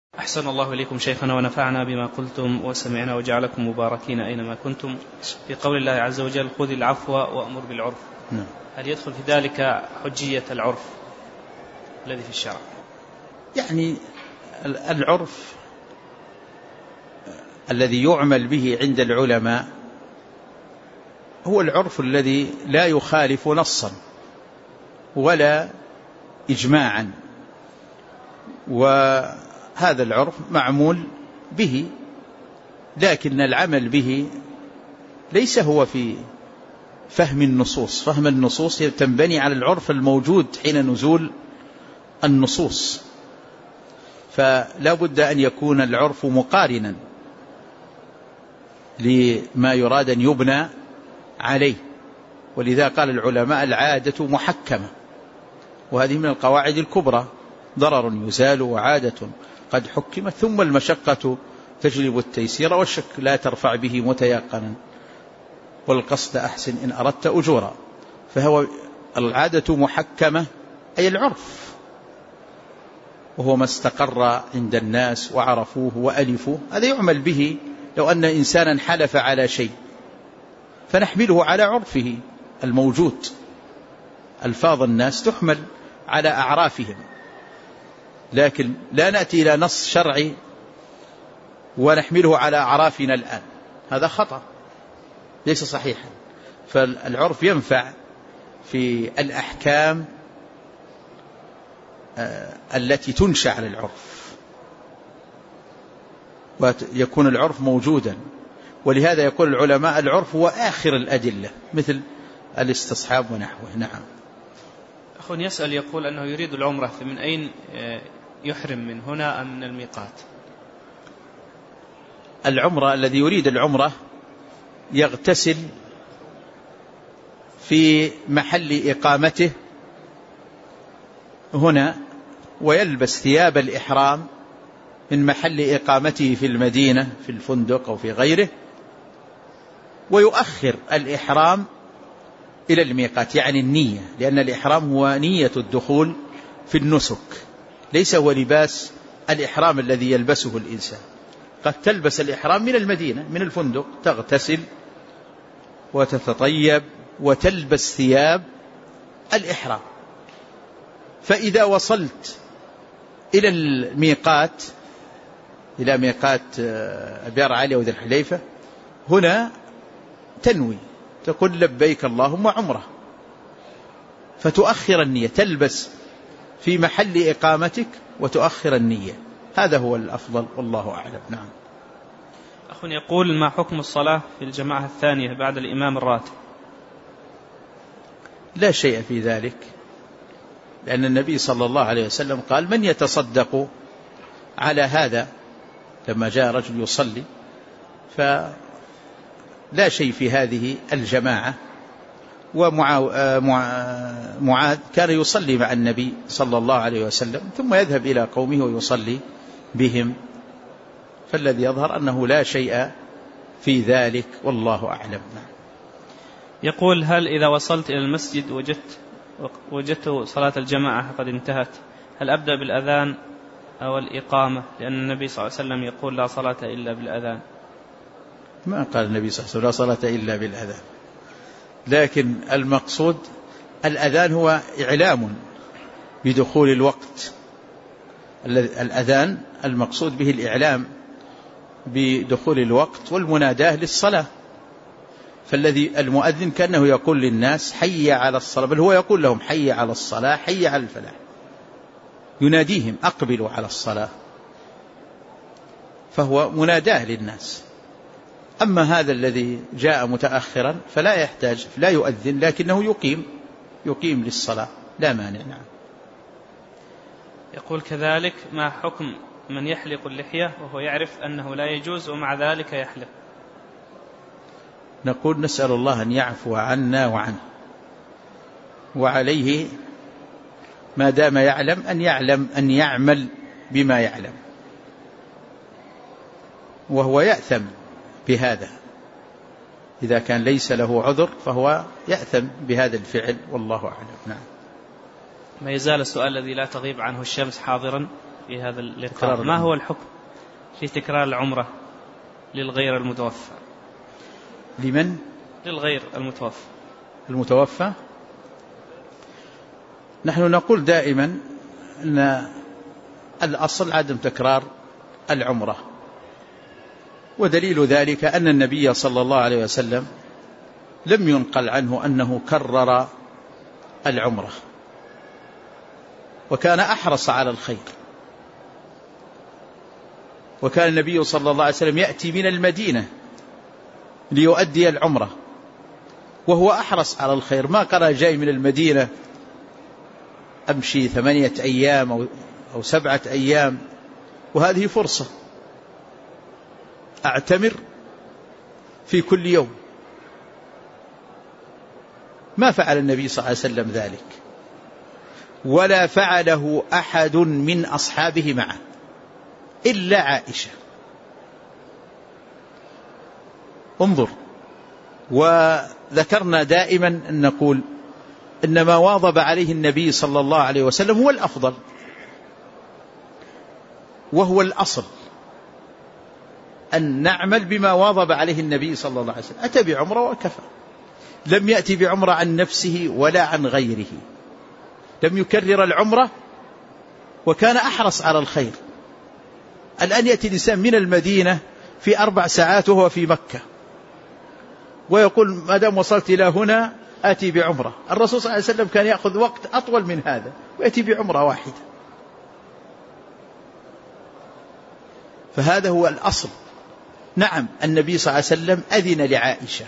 أحسن الله إليكم شيخنا ونفعنا بما قلتم وسمعنا وجعلكم مباركين أينما كنتم. في قول الله عز وجل خذ العفو وأمر بالعرف، هل يدخل في ذلك حجية العرف الذي في الشرع؟ يعني العرف الذي يعمل به عند العلماء هو العرف الذي لا يخالف نصا ولا إجماعا، وهذا العرف معمول به، لكن العمل به ليس هو في فهم النصوص. فهم النصوص تنبني على العرف الموجود حين نزول النصوص، فلا بد أن يكون العرف مقارنا لما يراد أن يبنى عليه. ولذا قال العلماء العادة محكمة، وهذه من القواعد الكبرى، ضرر يزال وعادة قد حكمت، ثم المشقة تجلب التيسير، والشك لا ترفع به متيقنا، والقصد أحسن إن أردت أجورا. فهو العادة محكمة أي العرف، وهو ما استقر عند الناس وعرفوه وألفوه، هذا يعمل به. لو أن إنسانا حلف على شيء فنحمله على عرفه الموجود، ألفاظ الناس تحمل على أعرافهم، لكن لا نأتي إلى نص شرعي ونحمله على أعرافنا الآن، هذا خطأ ليس صحيحا. فالعرف ينفع في الأحكام التي تنشأ على العرف، ويكون العرف موجودا. ولهذا يقول العلماء العرف هو آخر الأدلة، مثل الاستصحاب ونحوه. نعم. أخ يسأل يقول أنه يريد العمرة، فمن أين يحرم، من هنا أم من الميقات؟ العمرة، الذي يريد العمرة يغتسل في محل إقامته هنا، ويلبس ثياب الإحرام من محل إقامته في المدينة في الفندق أو في غيره، ويؤخر الإحرام إلى الميقات، يعني النية، لأن الإحرام هو نية الدخول في النسك، ليس هو لباس الإحرام الذي يلبسه الإنسان. قد تلبس الإحرام من المدينة من الفندق، تغتسل وتتطيب وتلبس ثياب الإحرام، فإذا وصلت إلى الميقات، إلى ميقات أبيار علي أو ذي الحليفة، هنا تنوي، تقول لبيك اللهم عمره، فتؤخر النية، تلبس في محل إقامتك وتؤخر النية، هذا هو الأفضل والله أعلم. نعم. أخ يقول ما حكم الصلاة في الجماعة الثانية بعد الإمام الراتب؟ لا شيء في ذلك، لأن النبي صلى الله عليه وسلم قال من يتصدق على هذا، لما جاء رجل يصلي، فلا شيء في هذه الجماعة. ومعاذ كان يصلي مع النبي صلى الله عليه وسلم ثم يذهب إلى قومه ويصلي بهم، فالذي يظهر أنه لا شيء في ذلك والله أعلم. يقول هل إذا وصلت إلى المسجد وجدت صلاة الجماعة قد انتهت، هل أبدأ بالأذان أو الإقامة؟ لأن النبي صلى الله عليه وسلم يقول لا صلاة إلا بالأذان. ما قال النبي صلى الله عليه وسلم لا صلاة إلا بالأذان، لكن المقصود الأذان هو إعلام بدخول الوقت. الأذان المقصود به الإعلام بدخول الوقت والمناداة للصلاة، فالذي المؤذن كأنه يقول للناس حي على الصلاة، بل هو يقول لهم حي على الصلاة حي على الفلاح، يناديهم أقبلوا على الصلاة، فهو مناداه للناس. أما هذا الذي جاء متأخرا فلا يحتاج، لا يؤذن، لكنه يقيم للصلاة، لا مانع. نعم. يقول كذلك ما حكم من يحلق اللحية وهو يعرف أنه لا يجوز ومع ذلك يحلق؟ نقول نسأل الله أن يعفو عنا وعنه، وعليه ما دام يعلم أن يعمل بما يعلم، وهو يأثم بهذا، إذا كان ليس له عذر فهو يأثم بهذا الفعل، والله أعلم. نعم. ما يزال السؤال الذي لا تغيب عنه الشمس حاضرا، في هذا اللقاء، ما هو الحكم في تكرار العمرة للغير المتوفى؟ لمن؟ للغير المتوفى. نحن نقول دائما أن الأصل عدم تكرار العمرة، ودليل ذلك أن النبي صلى الله عليه وسلم لم ينقل عنه أنه كرر العمرة، وكان أحرص على الخير. وكان النبي صلى الله عليه وسلم يأتي من المدينة ليؤدي العمرة وهو أحرص على الخير، ما قال جاي من المدينة أمشي 8 أيام أو 7 أيام وهذه فرصة أعتمر في كل يوم. ما فعل النبي صلى الله عليه وسلم ذلك، ولا فعله أحد من أصحابه معه إلا عائشة. انظر، وذكرنا دائما أن نقول إن ما واظب عليه النبي صلى الله عليه وسلم هو الأفضل وهو الأصل، أن نعمل بما واظب عليه النبي صلى الله عليه وسلم. أتى بعمرة وكفى، لم يأتي بعمرة عن نفسه ولا عن غيره، لم يكرر العمرة وكان أحرص على الخير. الآن يأتي الإنسان من المدينة في 4 ساعات وهو في مكة ويقول ما دام وصلت إلى هنا آتي بعمرة. الرسول صلى الله عليه وسلم كان يأخذ وقت أطول من هذا ويأتي بعمرة واحدة. فهذا هو الأصل. نعم، النبي صلى الله عليه وسلم أذن لعائشة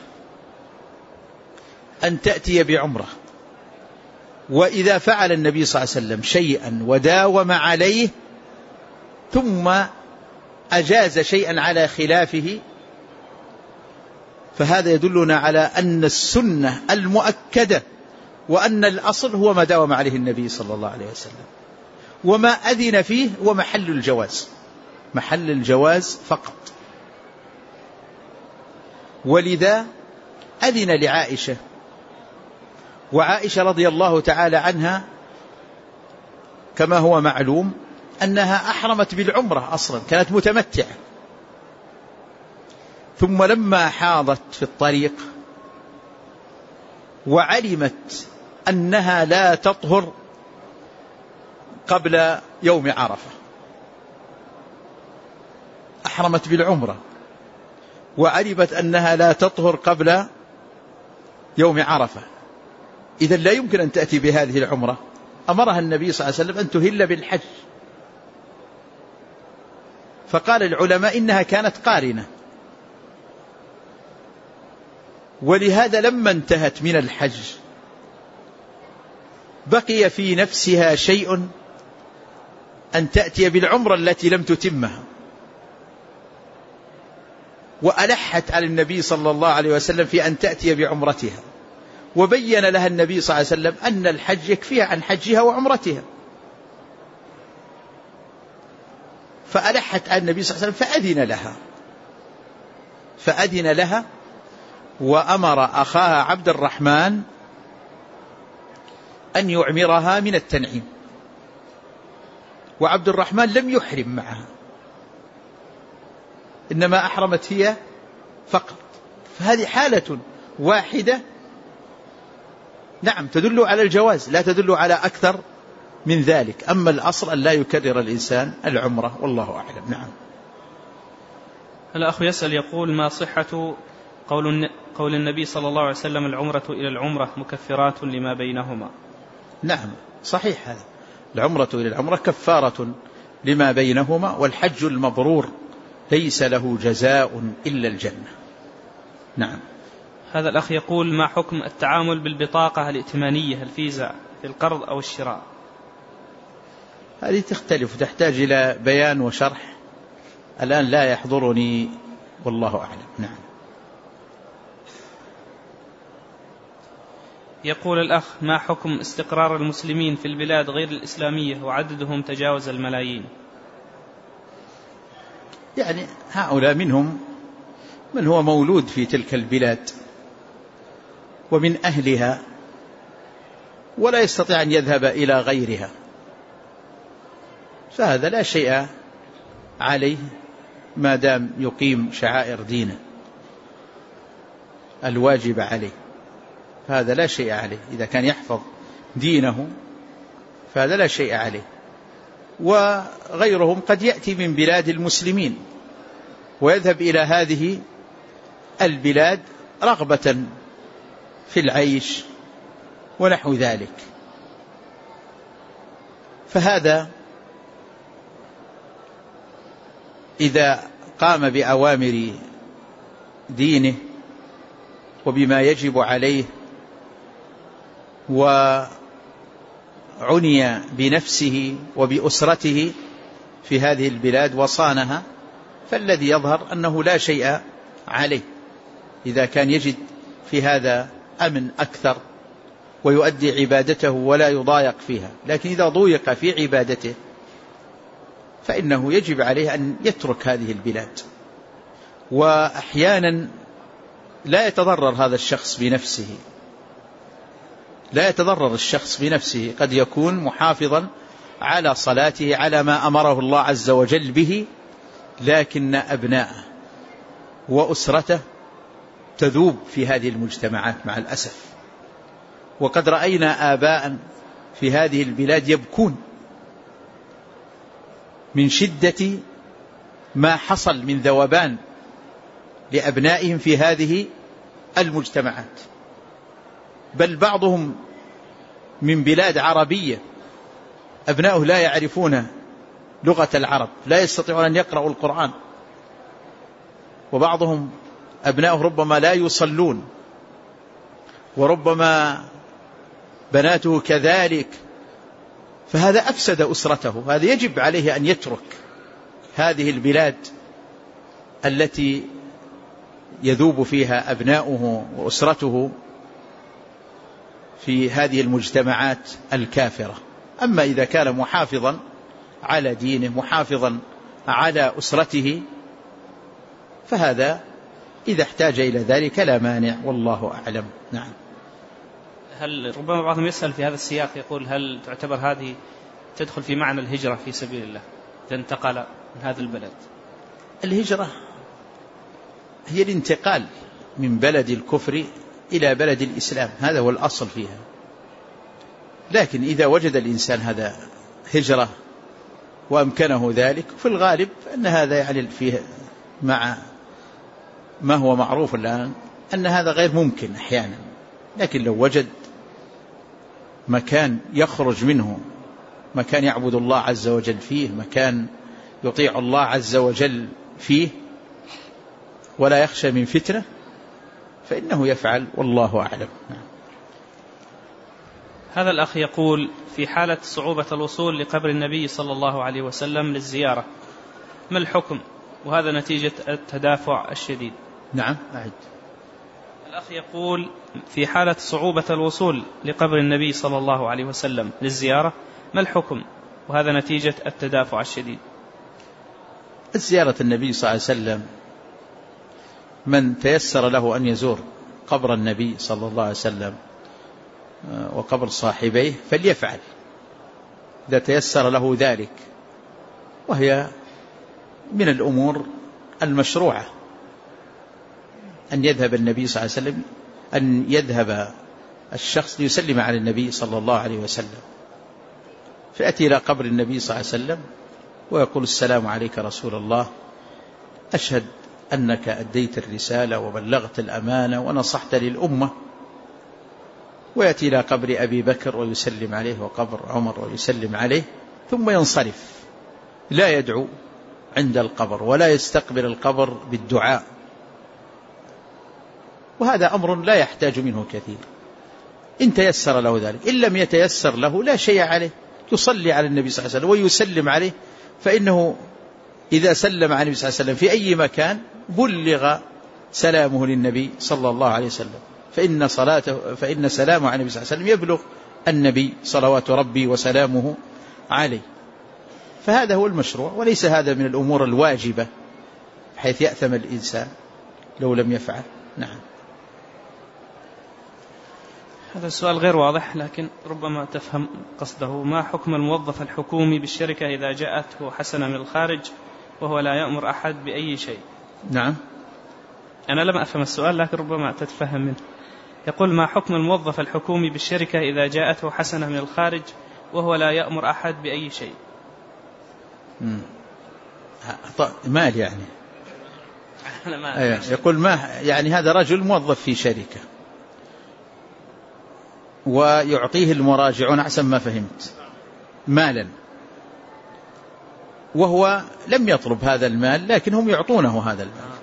أن تأتي بعمرة، وإذا فعل النبي صلى الله عليه وسلم شيئا وداوم عليه ثم أجاز شيئا على خلافه فهذا يدلنا على أن السنة المؤكدة وأن الأصل هو ما داوم عليه النبي صلى الله عليه وسلم، وما أذن فيه هو محل الجواز فقط. ولذا أذن لعائشة، وعائشة رضي الله تعالى عنها كما هو معلوم أنها أحرمت بالعمرة أصلا، كانت متمتعة، ثم لما حاضت في الطريق وعلمت أنها لا تطهر قبل يوم عرفة، أحرمت بالعمرة وعلمت أنها لا تطهر قبل يوم عرفة، إذن لا يمكن أن تأتي بهذه العمرة. أمرها النبي صلى الله عليه وسلم أن تهل بالحج، فقال العلماء إنها كانت قارنة، ولهذا لما انتهت من الحج بقي في نفسها شيء أن تأتي بالعمرة التي لم تتمها، وألحت على النبي صلى الله عليه وسلم في أن تأتي بعمرتها، وبين لها النبي صلى الله عليه وسلم أن الحج يكفيها عن حجها وعمرتها، فألحت على النبي صلى الله عليه وسلم فأذن لها وأمر أخاها عبد الرحمن أن يعمرها من التنعيم، وعبد الرحمن لم يحرم معها، إنما أحرمت هي فقط. فهذه حالة واحدة نعم تدل على الجواز، لا تدل على أكثر من ذلك. أما الأصل أن لا يكرر الإنسان العمرة، والله أعلم. نعم. الأخ يسأل يقول ما صحة قول النبي صلى الله عليه وسلم العمرة إلى العمرة مكفرات لما بينهما؟ نعم صحيح، هذا العمرة إلى العمرة كفارة لما بينهما، والحج المبرور ليس له جزاء إلا الجنة. نعم. هذا الأخ يقول ما حكم التعامل بالبطاقة الائتمانية الفيزا في القرض أو الشراء؟ هذه تختلف، تحتاج إلى بيان وشرح، الآن لا يحضرني والله أعلم. نعم. يقول الأخ ما حكم استقرار المسلمين في البلاد غير الإسلامية وعددهم تجاوز الملايين؟ يعني هؤلاء منهم من هو مولود في تلك البلاد ومن أهلها ولا يستطيع أن يذهب إلى غيرها، فهذا لا شيء عليه ما دام يقيم شعائر دينه الواجب عليه، فهذا لا شيء عليه. إذا كان يحفظ دينه فهذا لا شيء عليه. وغيرهم قد يأتي من بلاد المسلمين ويذهب إلى هذه البلاد رغبة في العيش ونحو ذلك، فهذا إذا قام بأوامر دينه وبما يجب عليه وعني بنفسه وبأسرته في هذه البلاد وصانها، فالذي يظهر أنه لا شيء عليه إذا كان يجد في هذا أمن أكثر ويؤدي عبادته ولا يضايق فيها. لكن إذا ضيق في عبادته فإنه يجب عليه أن يترك هذه البلاد. وأحيانا لا يتضرر هذا الشخص بنفسه، لا يتضرر الشخص بنفسه، قد يكون محافظا على صلاته على ما أمره الله عز وجل به، لكن أبناءه وأسرته تذوب في هذه المجتمعات مع الأسف. وقد رأينا آباء في هذه البلاد يبكون من شدة ما حصل من ذوبان لأبنائهم في هذه المجتمعات، بل بعضهم من بلاد عربية أبناؤه لا يعرفون لغة العرب، لا يستطيعون أن يقرأوا القرآن، وبعضهم أبناؤه ربما لا يصلون، وربما بناته كذلك، فهذا أفسد أسرته. هذا يجب عليه أن يترك هذه البلاد التي يذوب فيها أبناؤه وأسرته في هذه المجتمعات الكافرة. أما إذا كان محافظا على دينه محافظا على أسرته فهذا إذا احتاج إلى ذلك لا مانع، والله أعلم. نعم. هل ربما بعضهم يسأل في هذا السياق يقول هل تعتبر هذه تدخل في معنى الهجرة في سبيل الله إذا انتقل من هذا البلد؟ الهجرة هي الانتقال من بلد الكفر إلى بلد الإسلام، هذا هو الأصل فيها. لكن إذا وجد الإنسان هذا هجرة وأمكنه ذلك، في الغالب أن هذا يعني فيه مع ما هو معروف الآن أن هذا غير ممكن أحيانا. لكن لو وجد مكان يخرج منه، مكان يعبد الله عز وجل فيه، مكان يطيع الله عز وجل فيه ولا يخشى من فتنة، فإنه يفعل، والله أعلم. هذا الأخ يقول في حالة صعوبة الوصول لقبر النبي صلى الله عليه وسلم للزيارة ما الحكم، وهذا نتيجة التدافع الشديد؟ نعم أعد. الأخ يقول في حالة صعوبة الوصول لقبر النبي صلى الله عليه وسلم للزيارة ما الحكم، وهذا نتيجة التدافع الشديد؟ الزيارة النبي صلى الله عليه وسلم من تيسر له أن يزور قبر النبي صلى الله عليه وسلم وقبر صاحبيه فليفعل إذا تيسر له ذلك، وهي من الأمور المشروعة أن يذهب النبي صلى الله عليه وسلم، أن يذهب الشخص ليسلم على النبي صلى الله عليه وسلم، فيأتي إلى قبر النبي صلى الله عليه وسلم ويقول السلام عليك رسول الله، أشهد أنك أديت الرسالة وبلغت الأمانة ونصحت للأمة، ويأتي إلى قبر أبي بكر ويسلم عليه، وقبر عمر ويسلم عليه، ثم ينصرف، لا يدعو عند القبر ولا يستقبل القبر بالدعاء، وهذا أمر لا يحتاج منه كثير إن تيسر له ذلك. إن لم يتيسر له لا شيء عليه، يصلي على النبي صلى الله عليه وسلم ويسلم عليه، فإنه إذا سلم على النبي صلى الله عليه وسلم في أي مكان بلغ سلامه للنبي صلى الله عليه وسلم، فإن سلامه على النبي صلى الله عليه وسلم يبلغ النبي صلوات ربي وسلامه عليه. فهذا هو المشروع، وليس هذا من الأمور الواجبة حيث يأثم الإنسان لو لم يفعل. نعم. هذا السؤال غير واضح لكن ربما تفهم قصده. ما حكم الموظف الحكومي بالشركة إذا جاءته حسنة من الخارج وهو لا يأمر أحد بأي شيء؟ نعم، أنا لم أفهم السؤال لكن ربما تتفهم منه. يقول: ما حكم الموظف الحكومي بالشركة إذا جاءته حسنة من الخارج وهو لا يأمر أحد بأي شيء؟ مال يعني. يقول ما يعني هذا رجل موظف في شركة ويعطيه المراجعون أحسن ما فهمت مالا، وهو لم يطلب هذا المال لكن هم يعطونه هذا المال،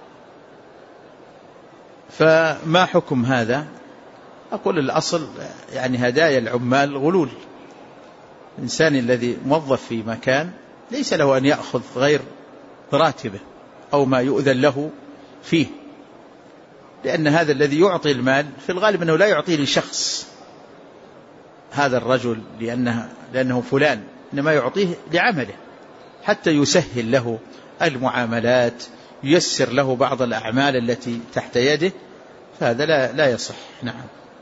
فما حكم هذا؟ أقول الأصل يعني هدايا العمال غلول. الإنسان الذي موظف في مكان ليس له أن يأخذ غير راتبه أو ما يؤذن له فيه، لأن هذا الذي يعطي المال في الغالب أنه لا يعطيه لشخص هذا الرجل لأنه فلان، إنما يعطيه لعمله حتى يسهل له المعاملات، ييسر له بعض الأعمال التي تحت يده، فهذا لا يصح. نعم.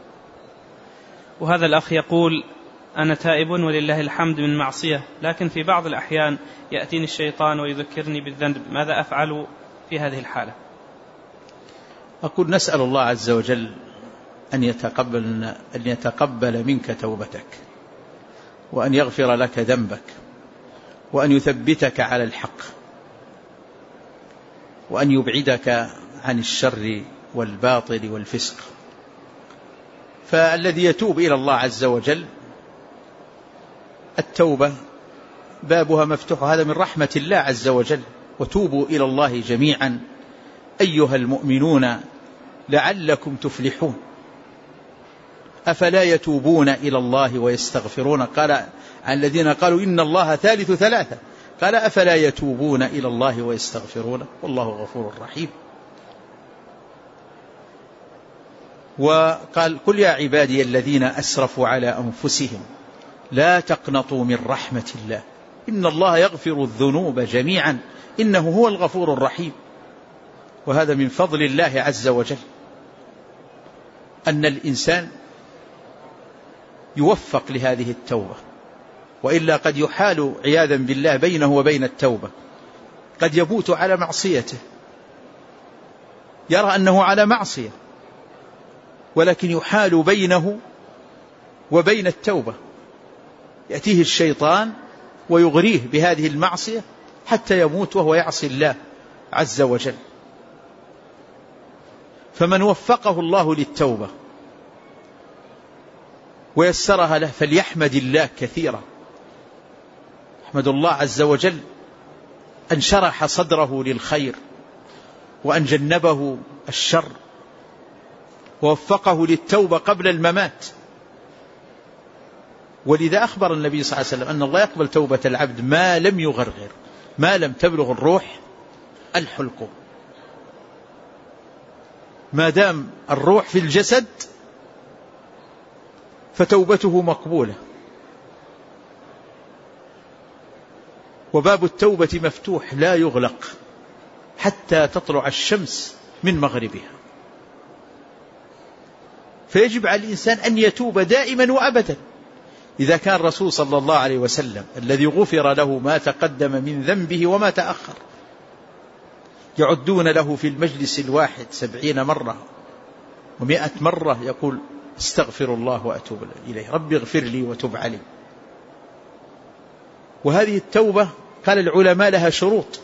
وهذا الأخ يقول: أنا تائب ولله الحمد من معصية، لكن في بعض الأحيان يأتيني الشيطان ويذكرني بالذنب، ماذا أفعل في هذه الحالة؟ أقول نسأل الله عز وجل أن يتقبل منك توبتك، وأن يغفر لك ذنبك، وأن يثبتك على الحق، وأن يبعدك عن الشر والباطل والفسق. فالذي يتوب إلى الله عز وجل التوبة بابها مفتوح، هذا من رحمة الله عز وجل. وتوبوا إلى الله جميعا أيها المؤمنون لعلكم تفلحون. أفلا يتوبون إلى الله ويستغفرون؟ قال عن الذين قالوا إن الله ثالث ثلاثة، قال أفلا يتوبون إلى الله ويستغفرون والله غفور رحيم. وقال: قل يا عبادي الذين أسرفوا على أنفسهم لا تقنطوا من رحمة الله إن الله يغفر الذنوب جميعا إنه هو الغفور الرحيم. وهذا من فضل الله عز وجل أن الإنسان يوفق لهذه التوبة، وإلا قد يحال عياذا بالله بينه وبين التوبة. قد يموت على معصيته، يرى أنه على معصية، ولكن يحال بينه وبين التوبة، يأتيه الشيطان ويغريه بهذه المعصية حتى يموت وهو يعصي الله عز وجل. فمن وفقه الله للتوبة ويسرها له فليحمد الله كثيرا. أحمد الله عز وجل أن شرح صدره للخير، وأن جنبه الشر، ووفقه للتوبة قبل الممات. ولذا أخبر النبي صلى الله عليه وسلم أن الله يقبل توبة العبد ما لم يغرغر، ما لم تبلغ الروح الحلقوم. ما دام الروح في الجسد فتوبته مقبولة، وباب التوبة مفتوح لا يغلق حتى تطلع الشمس من مغربها. فيجب على الإنسان أن يتوب دائما وأبدا. إذا كان الرسول صلى الله عليه وسلم الذي غفر له ما تقدم من ذنبه وما تأخر يعدون له في المجلس الواحد 70 مرة و100 مرة يقول استغفر الله وأتوب إليه، ربي اغفر لي وتب علي. وهذه التوبة قال العلماء لها شروط: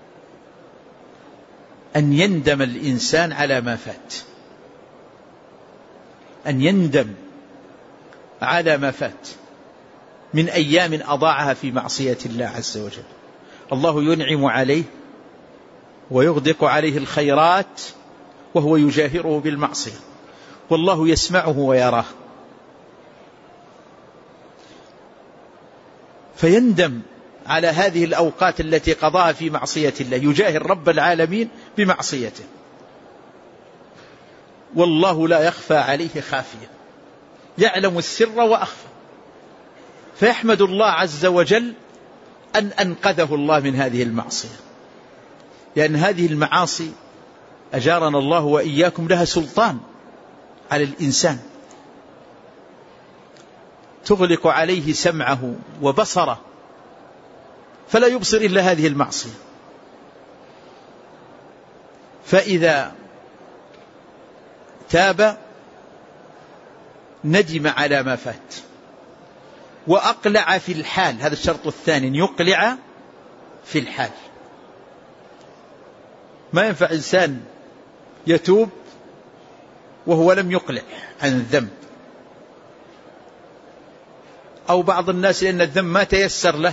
أن يندم الإنسان على ما فات، أن يندم على ما فات من أيام أضاعها في معصية الله عز وجل. الله ينعم عليه ويغدق عليه الخيرات وهو يجاهره بالمعصية، والله يسمعه ويراه، فيندم على هذه الأوقات التي قضاها في معصية الله، يجاهر رب العالمين بمعصيته، والله لا يخفى عليه خافية، يعلم السر وأخفى. فيحمد الله عز وجل أن أنقذه الله من هذه المعصية، لأن هذه المعاصي أجارنا الله وإياكم لها سلطان على الإنسان، تغلق عليه سمعه وبصره فلا يبصر إلا هذه المعصية. فإذا تاب ندم على ما فات وأقلع في الحال، هذا الشرط الثاني، يقلع في الحال. ما ينفع إنسان يتوب وهو لم يقلع عن الذنب، أو بعض الناس لأن الذنب ما تيسر له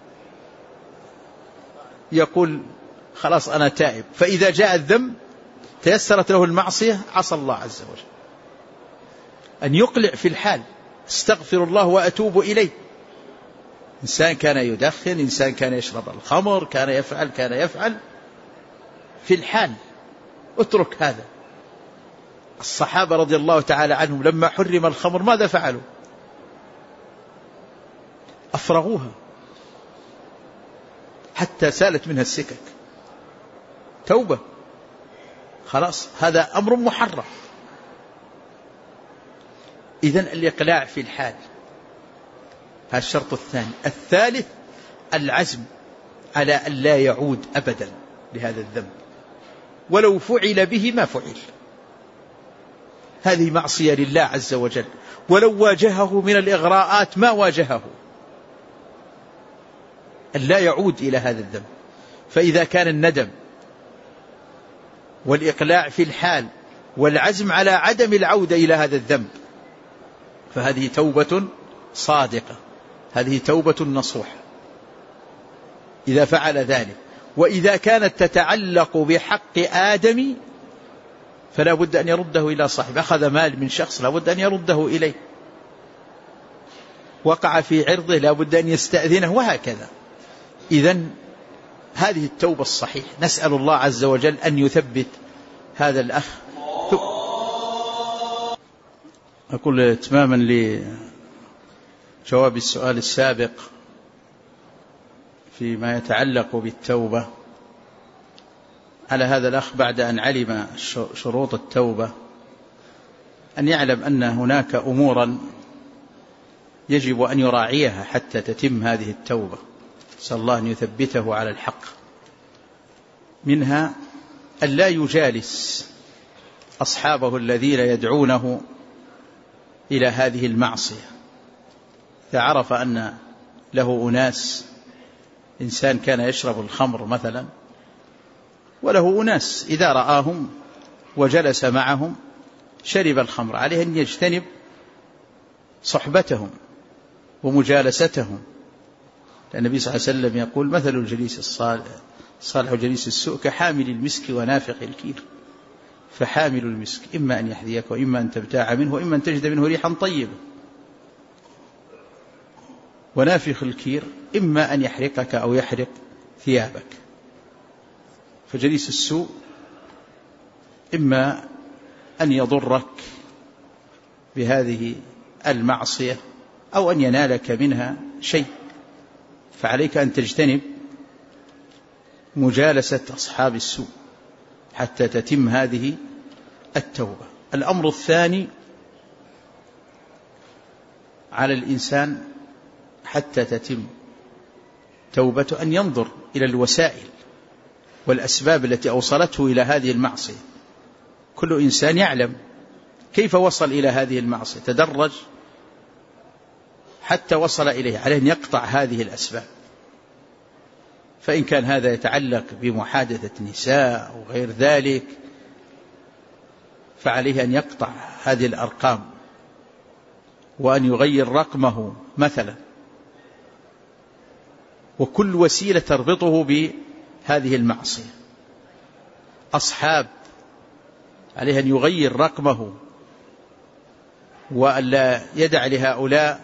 يقول خلاص أنا تائب، فإذا جاء الذنب تيسرت له المعصية عصى الله عز وجل. أن يقلع في الحال، استغفر الله وأتوب إليه. إنسان كان يدخن، إنسان كان يشرب الخمر، كان يفعل في الحال، اترك هذا. الصحابة رضي الله تعالى عنهم لما حرم الخمر ماذا فعلوا؟ أفرغوها حتى سالت منها السكك، توبة، خلاص هذا أمر محرم. إذن الإقلاع في الحال، هذا الشرط الثاني. الثالث العزم على أن لا يعود أبدا لهذا الذنب ولو فعل به ما فعل. هذه معصية لله عز وجل، ولو واجهه من الإغراءات ما واجهه، أن لا يعود إلى هذا الذنب. فإذا كان الندم والإقلاع في الحال والعزم على عدم العودة إلى هذا الذنب فهذه توبة صادقة، هذه توبة نصوح إذا فعل ذلك. وإذا كانت تتعلق بحق آدم فلا بد أن يرده إلى صاحبه. أخذ مال من شخص لا بد أن يرده إليه، وقع في عرضه لا بد أن يستأذنه، وهكذا. إذن هذه التوبة الصحيحة. نسأل الله عز وجل أن يثبت هذا الأخ. أقول إتماما لجواب السؤال السابق فيما يتعلق بالتوبة، على هذا الأخ بعد أن علم شروط التوبة أن يعلم أن هناك أمورا يجب أن يراعيها حتى تتم هذه التوبة. نسأل الله أن يثبته على الحق. منها أن لا يجالس أصحابه الذين يدعونه إلى هذه المعصية. إذا عرف أن له أناس، إنسان كان يشرب الخمر مثلا وله أناس إذا رآهم وجلس معهم شرب الخمر، عليه أن يجتنب صحبتهم ومجالستهم، لأن النبي صلى الله عليه وسلم يقول مثل الجليس الصالح وجليس السوء كحامل المسك ونافخ الكير. فحامل المسك إما أن يحذيك وإما أن تبتاع منه وإما أن تجد منه ريحا طيبة، ونافخ الكير إما أن يحرقك أو يحرق ثيابك. فجليس السوء إما أن يضرك بهذه المعصية أو أن ينالك منها شيء، فعليك أن تجتنب مجالسة أصحاب السوء حتى تتم هذه التوبة. الأمر الثاني على الإنسان حتى تتم توبته أن ينظر إلى الوسائل والأسباب التي أوصلته إلى هذه المعصية. كل إنسان يعلم كيف وصل إلى هذه المعصية، تدرج حتى وصل إليه، عليه أن يقطع هذه الأسباب. فإن كان هذا يتعلق بمحادثة نساء أو غير ذلك فعليه أن يقطع هذه الأرقام وأن يغير رقمه مثلا، وكل وسيلة تربطه بهذه المعصية. أصحاب عليه أن يغير رقمه وألا يدع لهؤلاء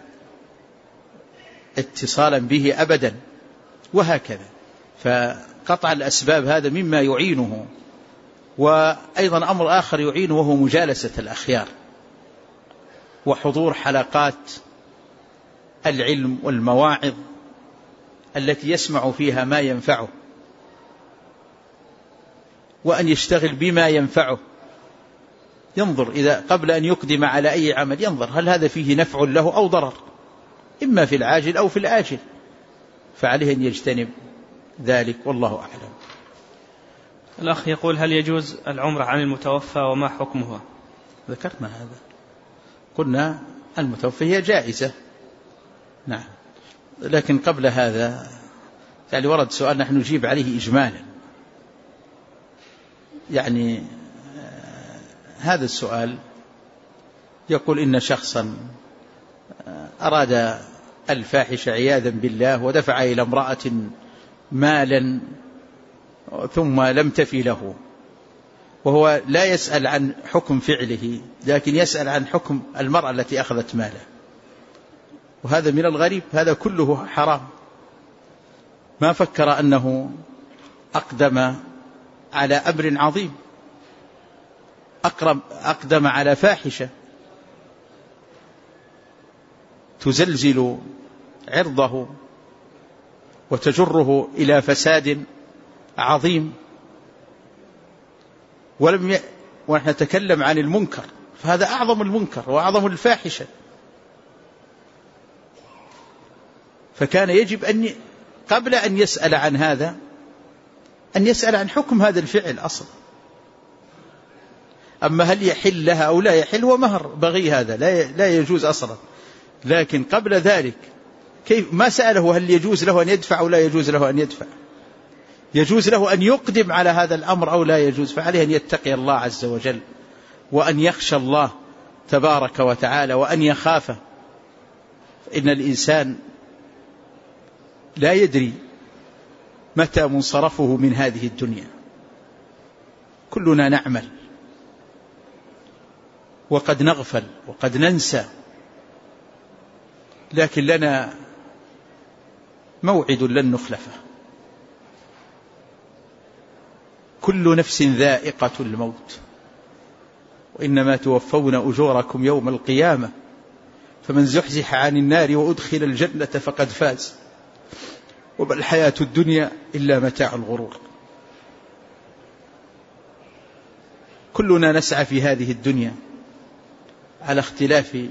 اتصالا به أبدا، وهكذا. فقطع الأسباب هذا مما يعينه. وأيضا أمر آخر يعينه وهو مجالسة الأخيار وحضور حلقات العلم والمواعظ التي يسمع فيها ما ينفعه، وأن يشتغل بما ينفعه. ينظر إذا قبل أن يقدم على أي عمل ينظر هل هذا فيه نفع له أو ضرر. إما في العاجل أو في الآجل، فعليه أن يجتنب ذلك، والله أعلم. الأخ يقول: هل يجوز العمرة عن المتوفى وما حكمها؟ ذكرنا هذا، قلنا المتوفى هي جائزة، نعم، لكن قبل هذا يعني ورد سؤال نحن نجيب عليه إجمالا. يعني هذا السؤال يقول إن شخصا أراد الفاحشة عياذا بالله ودفع إلى امرأة مالا ثم لم تفي له، وهو لا يسأل عن حكم فعله لكن يسأل عن حكم المرأة التي أخذت ماله، وهذا من الغريب، هذا كله حرام. ما فكر أنه أقدم على أمر عظيم، أقدم على فاحشة تزلزل عرضه وتجره إلى فساد عظيم. ونحن نتكلم عن المنكر، فهذا أعظم المنكر وأعظم الفاحشة. فكان يجب أن قبل أن يسأل عن هذا أن يسأل عن حكم هذا الفعل أصلا. أما هل يحل لها أو لا يحل ومهر بغي، هذا لا يجوز أصلا. لكن قبل ذلك كيف ما سأله هل يجوز له أن يدفع أو لا يجوز له أن يدفع، يجوز له أن يقدم على هذا الأمر أو لا يجوز. فعليه أن يتقي الله عز وجل وأن يخشى الله تبارك وتعالى وأن يخافه، إن الإنسان لا يدري متى منصرفه من هذه الدنيا. كلنا نعمل وقد نغفل وقد ننسى، لكن لنا موعد لن نخلفه. كل نفس ذائقة الموت وإنما توفون أجوركم يوم القيامة فمن زحزح عن النار وأدخل الجنة فقد فاز وما الحياة الدنيا إلا متاع الغرور. كلنا نسعى في هذه الدنيا على اختلاف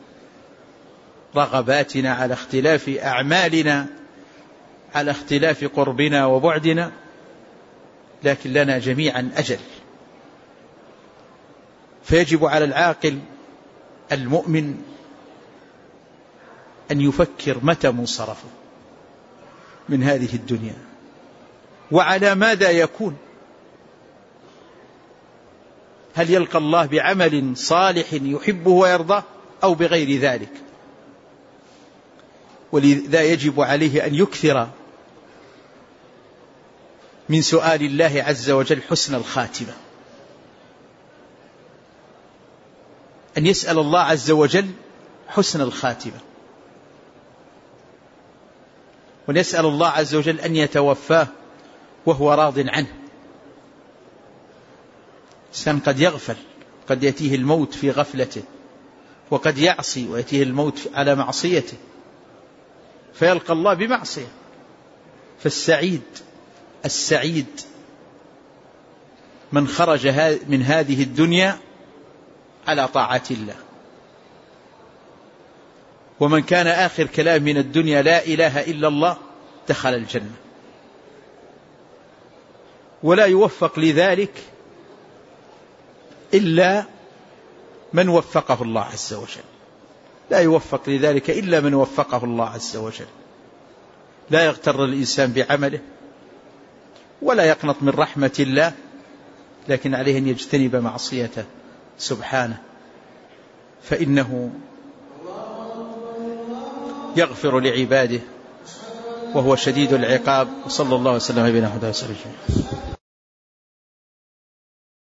رغباتنا، على اختلاف أعمالنا، على اختلاف قربنا وبعدنا، لكن لنا جميعا أجل. فيجب على العاقل المؤمن أن يفكر متى منصرفه من هذه الدنيا وعلى ماذا يكون. هل يلقى الله بعمل صالح يحبه ويرضاه أو بغير ذلك؟ ولذا يجب عليه أن يكثر من سؤال الله عز وجل حسن الخاتمة، أن يسأل الله عز وجل حسن الخاتمة، ونسأل الله عز وجل أن يتوفاه وهو راض عنه. الإنسان قد يغفل، قد يأتيه الموت في غفلته، وقد يعصي ويأتيه الموت على معصيته فيلقى الله بمعصية. السعيد من خرج من هذه الدنيا على طاعة الله. ومن كان آخر كلام من الدنيا لا إله إلا الله دخل الجنة. ولا يوفق لذلك إلا من وفقه الله عز وجل، لا يوفق لذلك إلا من وفقه الله عز وجل. لا يغتر الإنسان بعمله ولا يقنط من رحمة الله، لكن عليه أن يجتنب معصيته سبحانه، فإنه يغفر لعباده وهو شديد العقاب. وصلى الله وسلم على نبينا محمد.